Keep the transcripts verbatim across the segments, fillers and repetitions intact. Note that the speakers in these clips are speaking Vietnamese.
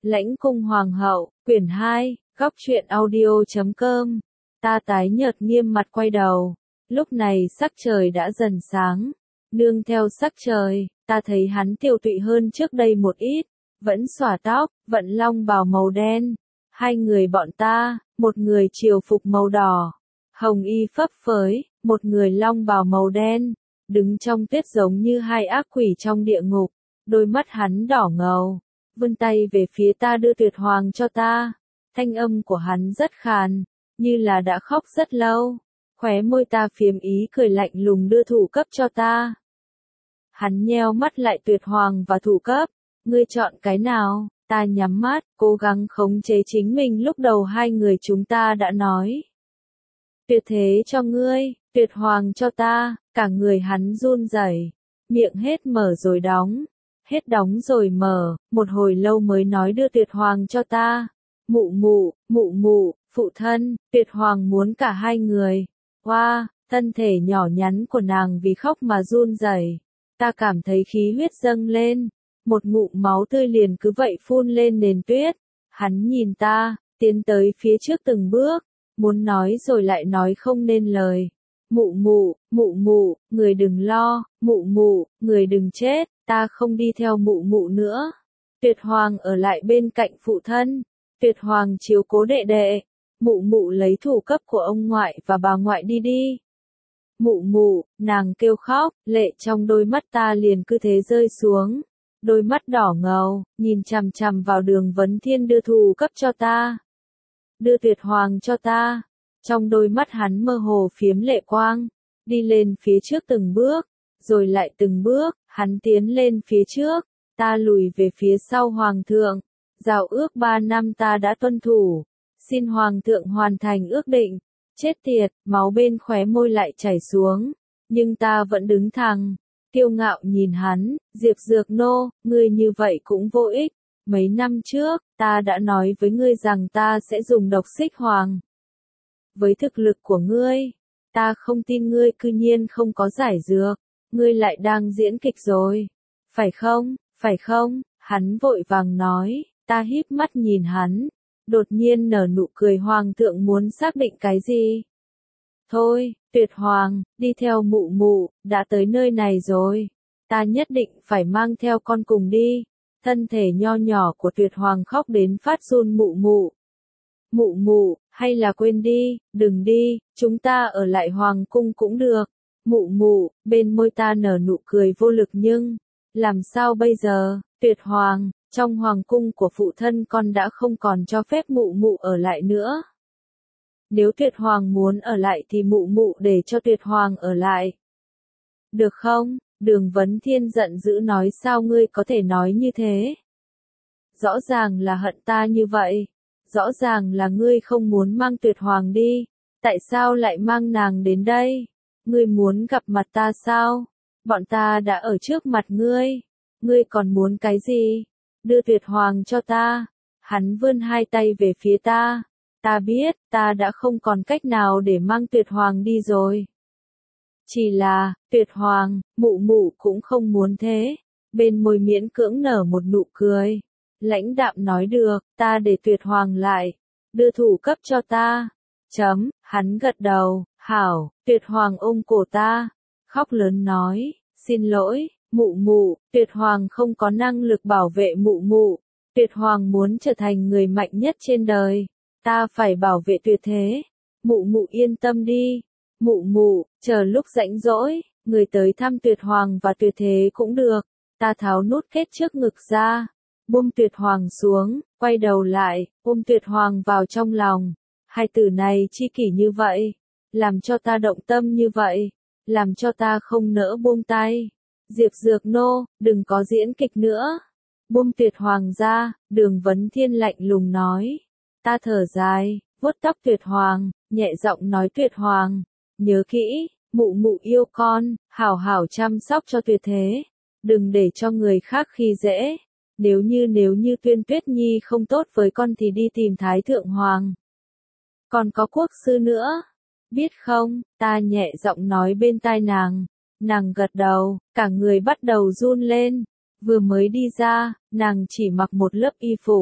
Lãnh cung hoàng hậu, quyển hai, góc truyện audio chấm com. Ta tái nhợt nghiêm mặt quay đầu. Lúc này sắc trời đã dần sáng. Nương theo sắc trời, ta thấy hắn tiều tụy hơn trước đây một ít. Vẫn xõa tóc, vận long bào màu đen. Hai người bọn ta, một người triều phục màu đỏ, hồng y phấp phới, một người long bào màu đen. Đứng trong tuyết giống như hai ác quỷ trong địa ngục. Đôi mắt hắn đỏ ngầu, vươn tay về phía ta đưa tuyệt hoàng cho ta. Thanh âm của hắn rất khàn, như là đã khóc rất lâu. Khóe môi ta phiếm ý cười lạnh lùng đưa thủ cấp cho ta. Hắn nheo mắt lại tuyệt hoàng và thủ cấp. Ngươi chọn cái nào? Ta nhắm mắt, cố gắng khống chế chính mình. Lúc đầu hai người chúng ta đã nói. Tuyệt thế cho ngươi, tuyệt hoàng cho ta. Cả người hắn run rẩy, miệng hết mở rồi đóng. Hết đóng rồi mở, một hồi lâu mới nói đưa tuyệt hoàng cho ta. Mụ mụ, mụ mụ, phụ thân, tuyệt hoàng muốn cả hai người. Hoa, wow, thân thể nhỏ nhắn của nàng vì khóc mà run rẩy. Ta cảm thấy khí huyết dâng lên, một ngụm máu tươi liền cứ vậy phun lên nền tuyết. Hắn nhìn ta, tiến tới phía trước từng bước, muốn nói rồi lại nói không nên lời. Mụ mụ, mụ mụ, người đừng lo, mụ mụ, người đừng chết, ta không đi theo mụ mụ nữa. Tuyệt hoàng ở lại bên cạnh phụ thân, tuyệt hoàng chiếu cố đệ đệ, mụ mụ lấy thủ cấp của ông ngoại và bà ngoại đi đi. Mụ mụ, nàng kêu khóc, lệ trong đôi mắt ta liền cứ thế rơi xuống. Đôi mắt đỏ ngầu, nhìn chằm chằm vào Đường Vấn Thiên đưa thủ cấp cho ta. Đưa tuyệt hoàng cho ta. Trong đôi mắt hắn mơ hồ phiếm lệ quang, đi lên phía trước từng bước, rồi lại từng bước, hắn tiến lên phía trước, ta lùi về phía sau hoàng thượng. Giao ước ba năm ta đã tuân thủ, xin hoàng thượng hoàn thành ước định. Chết tiệt, máu bên khóe môi lại chảy xuống, nhưng ta vẫn đứng thẳng, kiêu ngạo nhìn hắn. Diệp Dược Nô, ngươi như vậy cũng vô ích. Mấy năm trước, ta đã nói với ngươi rằng ta sẽ dùng độc xích hoàng. Với thực lực của ngươi, ta không tin ngươi cư nhiên không có giải dược, ngươi lại đang diễn kịch rồi. Phải không, phải không, hắn vội vàng nói, ta híp mắt nhìn hắn, đột nhiên nở nụ cười. Hoàng thượng muốn xác định cái gì? Thôi, tuyệt hoàng, đi theo mụ mụ, đã tới nơi này rồi, ta nhất định phải mang theo con cùng đi. Thân thể nho nhỏ của tuyệt hoàng khóc đến phát run. Mụ mụ. Mụ mụ, hay là quên đi, đừng đi, chúng ta ở lại hoàng cung cũng được. Mụ mụ, bên môi ta nở nụ cười vô lực nhưng, làm sao bây giờ, tuyệt hoàng, trong hoàng cung của phụ thân con đã không còn cho phép mụ mụ ở lại nữa. Nếu tuyệt hoàng muốn ở lại thì mụ mụ để cho tuyệt hoàng ở lại. Được không? Đường Vấn Thiên giận dữ nói, sao ngươi có thể nói như thế? Rõ ràng là hận ta như vậy. Rõ ràng là ngươi không muốn mang tuyệt hoàng đi, tại sao lại mang nàng đến đây? Ngươi muốn gặp mặt ta sao? Bọn ta đã ở trước mặt ngươi, ngươi còn muốn cái gì? Đưa tuyệt hoàng cho ta. Hắn vươn hai tay về phía ta. Ta biết, ta đã không còn cách nào để mang tuyệt hoàng đi rồi. Chỉ là, tuyệt hoàng, mụ mụ cũng không muốn thế. Bên môi miễn cưỡng nở một nụ cười. Lãnh đạm nói được, ta để tuyệt hoàng lại. Đưa thủ cấp cho ta. Chấm, hắn gật đầu, hảo. Tuyệt hoàng ôm cổ ta, khóc lớn nói, xin lỗi, mụ mụ, tuyệt hoàng không có năng lực bảo vệ mụ mụ. Tuyệt hoàng muốn trở thành người mạnh nhất trên đời. Ta phải bảo vệ tuyệt thế. Mụ mụ yên tâm đi. Mụ mụ, chờ lúc rảnh rỗi, người tới thăm tuyệt hoàng và tuyệt thế cũng được. Ta tháo nút kết trước ngực ra, buông tuyệt hoàng xuống, quay đầu lại, ôm tuyệt hoàng vào trong lòng. Hai từ này chi kỷ như vậy, làm cho ta động tâm như vậy, làm cho ta không nỡ buông tay. Diệp Dược Nô, đừng có diễn kịch nữa. Buông tuyệt hoàng ra, Đường Vấn Thiên lạnh lùng nói. Ta thở dài, vuốt tóc tuyệt hoàng, nhẹ giọng nói, tuyệt hoàng, nhớ kỹ, mụ mụ yêu con, hảo hảo chăm sóc cho tuyệt thế. Đừng để cho người khác khi dễ. Nếu như nếu như Tuyên Tuyết Nhi không tốt với con thì đi tìm Thái Thượng Hoàng. Còn có quốc sư nữa. Biết không, ta nhẹ giọng nói bên tai nàng. Nàng gật đầu, cả người bắt đầu run lên. Vừa mới đi ra, nàng chỉ mặc một lớp y phục.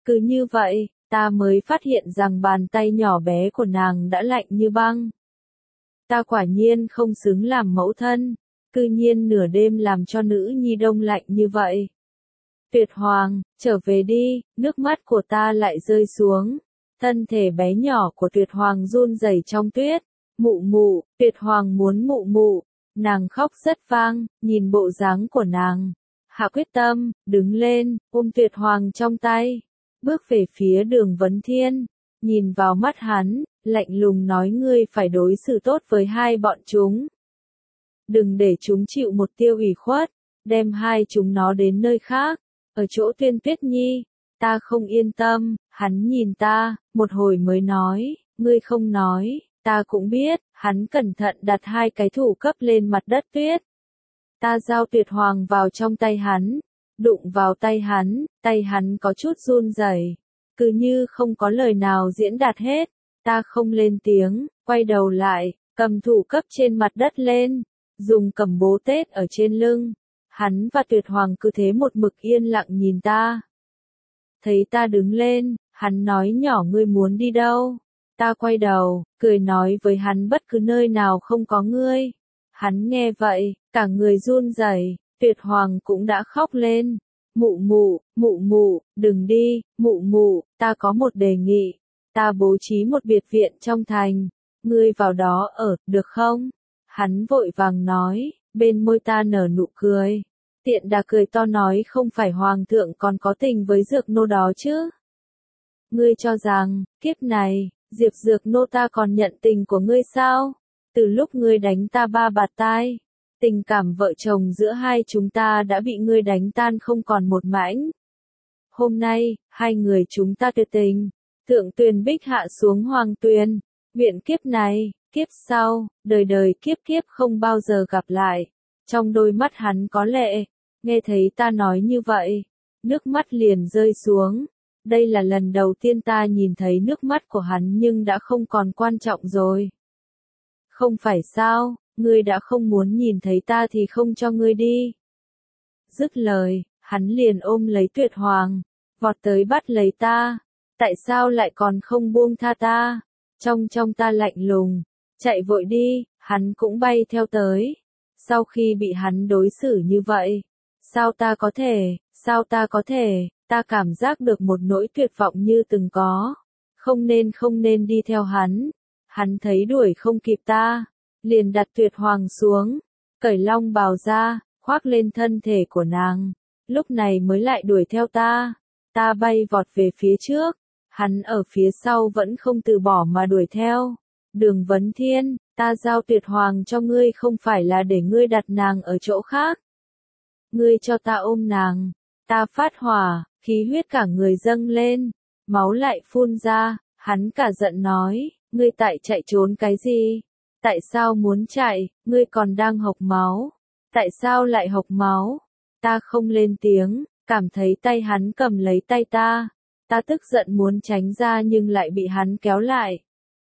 Cứ như vậy, ta mới phát hiện rằng bàn tay nhỏ bé của nàng đã lạnh như băng. Ta quả nhiên không xứng làm mẫu thân, cư nhiên nửa đêm làm cho nữ nhi đông lạnh như vậy. Tuyệt Hoàng, trở về đi, nước mắt của ta lại rơi xuống. Thân thể bé nhỏ của Tuyệt Hoàng run rẩy trong tuyết. Mụ mụ, Tuyệt Hoàng muốn mụ mụ. Nàng khóc rất vang, nhìn bộ dáng của nàng. Hạ quyết tâm, đứng lên, ôm Tuyệt Hoàng trong tay. Bước về phía Đường Vấn Thiên, nhìn vào mắt hắn, lạnh lùng nói ngươi phải đối xử tốt với hai bọn chúng. Đừng để chúng chịu một tiêu ủy khuất, đem hai chúng nó đến nơi khác, ở chỗ Tuyên Tuyết Nhi. Ta không yên tâm, hắn nhìn ta, một hồi mới nói, ngươi không nói, ta cũng biết, hắn cẩn thận đặt hai cái thủ cấp lên mặt đất tuyết. Ta giao Tuyệt Hoàng vào trong tay hắn, đụng vào tay hắn, tay hắn có chút run rẩy, cứ như không có lời nào diễn đạt hết. Ta không lên tiếng, quay đầu lại, cầm thủ cấp trên mặt đất lên, dùng cầm bố tết ở trên lưng. Hắn và Tuyệt Hoàng cứ thế một mực yên lặng nhìn ta. Thấy ta đứng lên, hắn nói nhỏ ngươi muốn đi đâu? Ta quay đầu, cười nói với hắn bất cứ nơi nào không có ngươi. Hắn nghe vậy, cả người run rẩy, Tuyệt Hoàng cũng đã khóc lên. Mụ mụ, mụ mụ, đừng đi, mụ mụ, ta có một đề nghị. Ta bố trí một biệt viện trong thành, ngươi vào đó ở, được không? Hắn vội vàng nói, bên môi ta nở nụ cười. Tiện đà cười to nói không phải hoàng thượng còn có tình với Dược Nô đó chứ? Ngươi cho rằng, kiếp này, Diệp Dược Nô ta còn nhận tình của ngươi sao? Từ lúc ngươi đánh ta ba bạt tai, tình cảm vợ chồng giữa hai chúng ta đã bị ngươi đánh tan không còn một mảnh. Hôm nay, hai người chúng ta tuyệt tình, thượng tuyền bích hạ xuống hoàng tuyền, nguyện kiếp này, kiếp sau, đời đời kiếp kiếp không bao giờ gặp lại. Trong đôi mắt hắn có lệ, nghe thấy ta nói như vậy, nước mắt liền rơi xuống. Đây là lần đầu tiên ta nhìn thấy nước mắt của hắn nhưng đã không còn quan trọng rồi. Không phải sao, ngươi đã không muốn nhìn thấy ta thì không cho ngươi đi. Dứt lời, hắn liền ôm lấy Tuyệt Hoàng, vọt tới bắt lấy ta. Tại sao lại còn không buông tha ta? Trong trong ta lạnh lùng, chạy vội đi, hắn cũng bay theo tới. Sau khi bị hắn đối xử như vậy, sao ta có thể, sao ta có thể, ta cảm giác được một nỗi tuyệt vọng như từng có. Không nên không nên đi theo hắn. Hắn thấy đuổi không kịp ta, liền đặt Tuyệt Hoàng xuống, cởi long bào ra, khoác lên thân thể của nàng. Lúc này mới lại đuổi theo ta. Ta bay vọt về phía trước, hắn ở phía sau vẫn không từ bỏ mà đuổi theo. Đường Vấn Thiên, ta giao Tuyệt Hoàng cho ngươi không phải là để ngươi đặt nàng ở chỗ khác. Ngươi cho ta ôm nàng. Ta phát hỏa, khí huyết cả người dâng lên, máu lại phun ra, hắn cả giận nói, ngươi tại chạy trốn cái gì? Tại sao muốn chạy, ngươi còn đang hộc máu? Tại sao lại hộc máu? Ta không lên tiếng, cảm thấy tay hắn cầm lấy tay ta. Ta tức giận muốn tránh ra nhưng lại bị hắn kéo lại.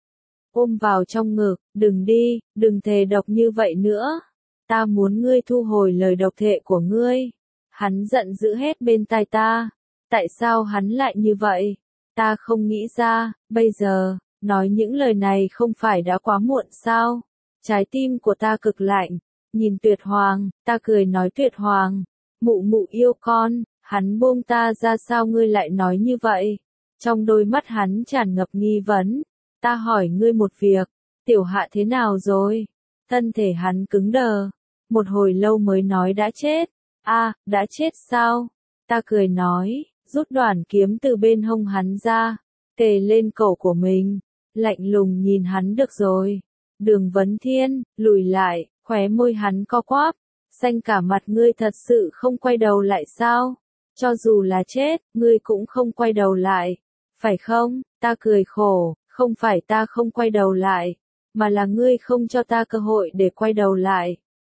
Ôm vào trong ngực, đừng đi, đừng thề độc như vậy nữa. Ta muốn ngươi thu hồi lời độc thệ của ngươi. Hắn giận dữ hết bên tai ta. Tại sao hắn lại như vậy? Ta không nghĩ ra, bây giờ, nói những lời này không phải đã quá muộn sao? Trái tim của ta cực lạnh, nhìn Tuyệt Hoàng, ta cười nói Tuyệt Hoàng, mụ mụ yêu con, hắn buông ta ra sao ngươi lại nói như vậy? Trong đôi mắt hắn tràn ngập nghi vấn, ta hỏi ngươi một việc, tiểu hạ thế nào rồi? Thân thể hắn cứng đờ, một hồi lâu mới nói đã chết. A, à, đã chết sao? Ta cười nói, rút đoạn kiếm từ bên hông hắn ra, kề lên cổ của mình, lạnh lùng nhìn hắn được rồi. Đường Vấn Thiên, lùi lại, khóe môi hắn co quắp, xanh cả mặt ngươi thật sự không quay đầu lại sao? Cho dù là chết, ngươi cũng không quay đầu lại, phải không? Ta cười khổ, không phải ta không quay đầu lại, mà là ngươi không cho ta cơ hội để quay đầu lại.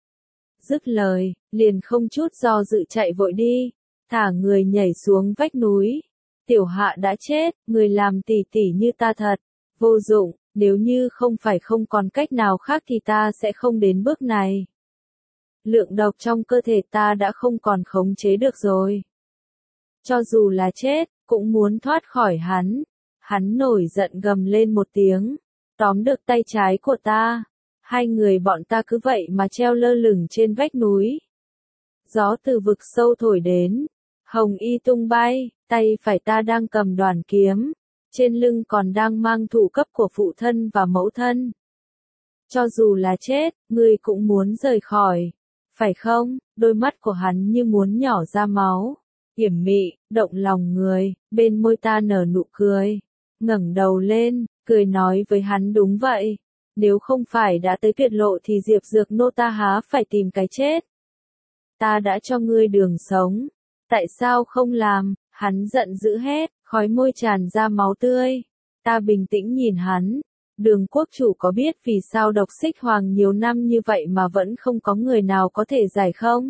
Dứt lời, liền không chút do dự chạy vội đi, thả người nhảy xuống vách núi. Tiểu hạ đã chết, người làm tỉ tỉ như ta thật, vô dụng, nếu như không phải không còn cách nào khác thì ta sẽ không đến bước này. Lượng độc trong cơ thể ta đã không còn khống chế được rồi. Cho dù là chết, cũng muốn thoát khỏi hắn. Hắn nổi giận gầm lên một tiếng, tóm được tay trái của ta. Hai người bọn ta cứ vậy mà treo lơ lửng trên vách núi. Gió từ vực sâu thổi đến, hồng y tung bay, tay phải ta đang cầm đoàn kiếm, trên lưng còn đang mang thủ cấp của phụ thân và mẫu thân. Cho dù là chết, ngươi cũng muốn rời khỏi, phải không? Đôi mắt của hắn như muốn nhỏ ra máu, yểm mị, động lòng người, bên môi ta nở nụ cười, ngẩng đầu lên, cười nói với hắn đúng vậy. Nếu không phải đã tới tuyệt lộ thì Diệp Dược Nô ta há phải tìm cái chết. Ta đã cho ngươi đường sống, tại sao không làm? Hắn giận dữ hét, khói môi tràn ra máu tươi. Ta bình tĩnh nhìn hắn. Đường quốc chủ có biết vì sao độc xích hoàng nhiều năm như vậy mà vẫn không có người nào có thể giải không?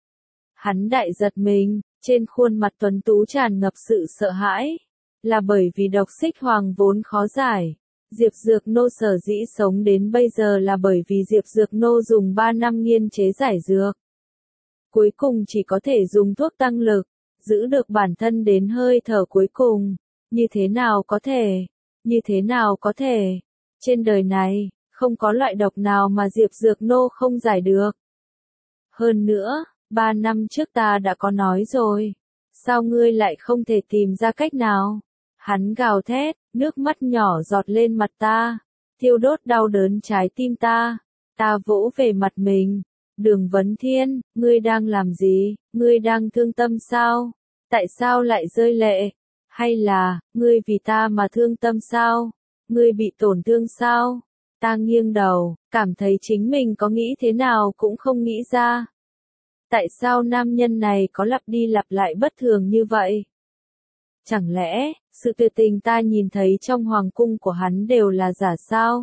Hắn đại giật mình, trên khuôn mặt tuấn tú tràn ngập sự sợ hãi. Là bởi vì độc xích hoàng vốn khó giải. Diệp Dược Nô sở dĩ sống đến bây giờ là bởi vì Diệp Dược Nô dùng ba năm nghiên chế giải dược. Cuối cùng chỉ có thể dùng thuốc tăng lực, giữ được bản thân đến hơi thở cuối cùng. Như thế nào có thể? Như thế nào có thể? Trên đời này, không có loại độc nào mà Diệp Dược Nô không giải được. Hơn nữa, ba năm trước ta đã có nói rồi. Sao ngươi lại không thể tìm ra cách nào? Hắn gào thét, nước mắt nhỏ giọt lên mặt ta, thiêu đốt đau đớn trái tim ta. Ta vỗ về mặt mình. Đường Vấn Thiên, ngươi đang làm gì? Ngươi đang thương tâm sao? Tại sao lại rơi lệ? Hay là, ngươi vì ta mà thương tâm sao? Ngươi bị tổn thương sao? Ta nghiêng đầu, cảm thấy chính mình có nghĩ thế nào cũng không nghĩ ra. Tại sao nam nhân này có lặp đi lặp lại bất thường như vậy? Chẳng lẽ, sự tuyệt tình ta nhìn thấy trong hoàng cung của hắn đều là giả sao?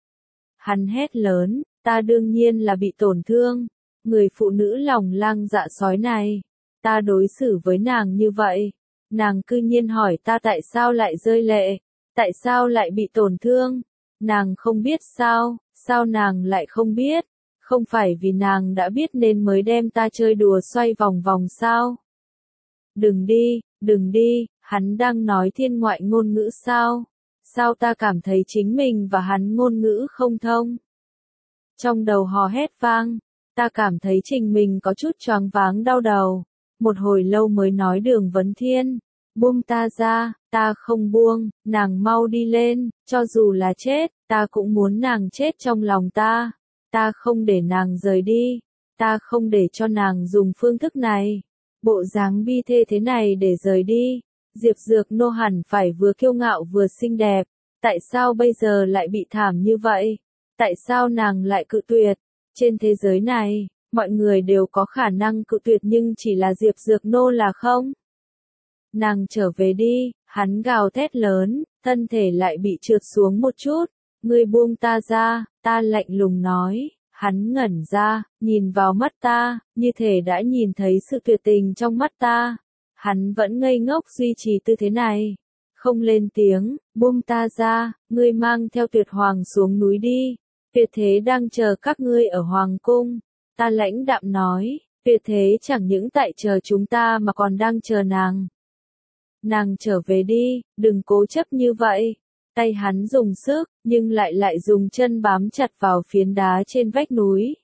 Hắn hét lớn, ta đương nhiên là bị tổn thương. Người phụ nữ lòng lang dạ sói này, ta đối xử với nàng như vậy. Nàng cư nhiên hỏi ta tại sao lại rơi lệ, tại sao lại bị tổn thương. Nàng không biết sao, sao nàng lại không biết? Không phải vì nàng đã biết nên mới đem ta chơi đùa xoay vòng vòng sao? Đừng đi, đừng đi, hắn đang nói thiên ngoại ngôn ngữ sao? Sao ta cảm thấy chính mình và hắn ngôn ngữ không thông? Trong đầu hò hét vang, ta cảm thấy trình mình có chút choáng váng đau đầu. Một hồi lâu mới nói Đường Vấn Thiên, buông ta ra, ta không buông, nàng mau đi lên, cho dù là chết, ta cũng muốn nàng chết trong lòng ta. Ta không để nàng rời đi, ta không để cho nàng dùng phương thức này, bộ dáng bi thê thế này để rời đi. Diệp Dược Nô hẳn phải vừa kiêu ngạo vừa xinh đẹp, tại sao bây giờ lại bị thảm như vậy? Tại sao nàng lại cự tuyệt? Trên thế giới này, mọi người đều có khả năng cự tuyệt nhưng chỉ là Diệp Dược Nô là không. Nàng trở về đi, hắn gào thét lớn, thân thể lại bị trượt xuống một chút. Ngươi buông ta ra, ta lạnh lùng nói. Hắn ngẩn ra, nhìn vào mắt ta, như thể đã nhìn thấy sự tuyệt tình trong mắt ta. Hắn vẫn ngây ngốc duy trì tư thế này, không lên tiếng. Buông ta ra, ngươi mang theo Tuyệt Hoàng xuống núi đi. Tuyệt Thế đang chờ các ngươi ở Hoàng cung. Ta lãnh đạm nói, Tuyệt Thế chẳng những tại chờ chúng ta mà còn đang chờ nàng. Nàng trở về đi, đừng cố chấp như vậy. Tay hắn dùng sức, nhưng lại lại dùng chân bám chặt vào phiến đá trên vách núi.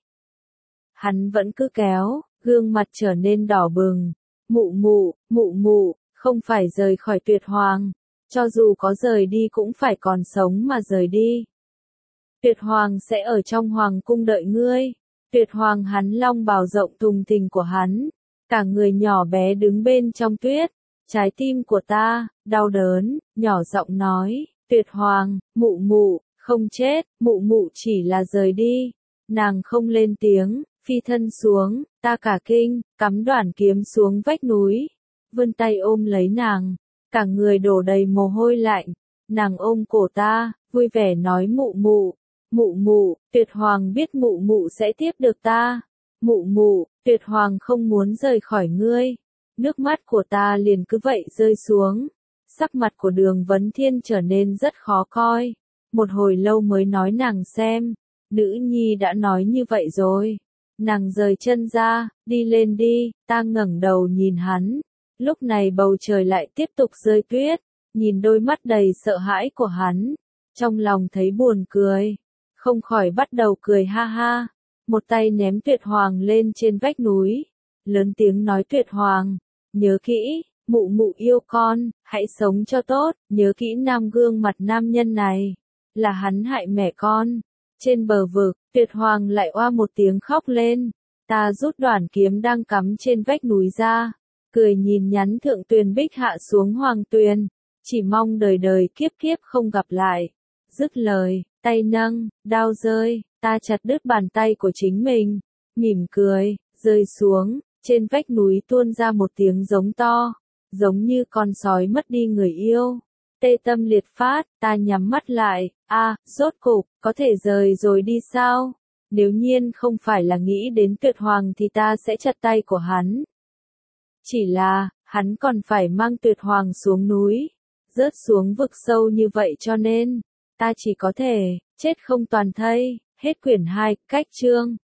Hắn vẫn cứ kéo, gương mặt trở nên đỏ bừng. Mụ mụ, mụ mụ, không phải rời khỏi Tuyệt Hoàng. Cho dù có rời đi cũng phải còn sống mà rời đi. Tuyệt Hoàng sẽ ở trong Hoàng cung đợi ngươi. Tuyệt Hoàng hắn long bào rộng thùng thình của hắn. Cả người nhỏ bé đứng bên trong tuyết. Trái tim của ta, đau đớn, nhỏ giọng nói. Tuyệt Hoàng, mụ mụ, không chết, mụ mụ chỉ là rời đi. Nàng không lên tiếng, phi thân xuống, ta cả kinh, cắm đoản kiếm xuống vách núi. Vươn tay ôm lấy nàng, cả người đổ đầy mồ hôi lạnh. Nàng ôm cổ ta, vui vẻ nói mụ mụ, mụ mụ, Tuyệt Hoàng biết mụ mụ sẽ tiếp được ta. Mụ mụ, Tuyệt Hoàng không muốn rời khỏi ngươi. Nước mắt của ta liền cứ vậy rơi xuống. Sắc mặt của Đường Vấn Thiên trở nên rất khó coi. Một hồi lâu mới nói nàng xem. Nữ nhi đã nói như vậy rồi. Nàng rời chân ra, đi lên đi. Ta ngẩng đầu nhìn hắn. Lúc này bầu trời lại tiếp tục rơi tuyết, nhìn đôi mắt đầy sợ hãi của hắn, trong lòng thấy buồn cười, không khỏi bắt đầu cười ha ha, một tay ném Tuyệt Hoàng lên trên vách núi, lớn tiếng nói Tuyệt Hoàng, nhớ kỹ, mụ mụ yêu con, hãy sống cho tốt, nhớ kỹ nam gương mặt nam nhân này, là hắn hại mẹ con. Trên bờ vực, Tuyệt Hoàng lại oa một tiếng khóc lên, ta rút đoạn kiếm đang cắm trên vách núi ra, cười nhìn nhắn Thượng Tuyền Bích hạ xuống Hoàng Tuyền, chỉ mong đời đời kiếp kiếp không gặp lại. Dứt lời, tay nâng, đao rơi, ta chặt đứt bàn tay của chính mình, mỉm cười, rơi xuống, trên vách núi tuôn ra một tiếng giống to, giống như con sói mất đi người yêu. Tê tâm liệt phát, ta nhắm mắt lại, a, à, rốt cục, có thể rời rồi đi sao? Nếu nhiên không phải là nghĩ đến Tuyệt Hoàng thì ta sẽ chặt tay của hắn. Chỉ là, hắn còn phải mang Tuyệt Hoàng xuống núi, rớt xuống vực sâu như vậy cho nên, ta chỉ có thể, chết không toàn thây. Hết quyển hai, cách chương.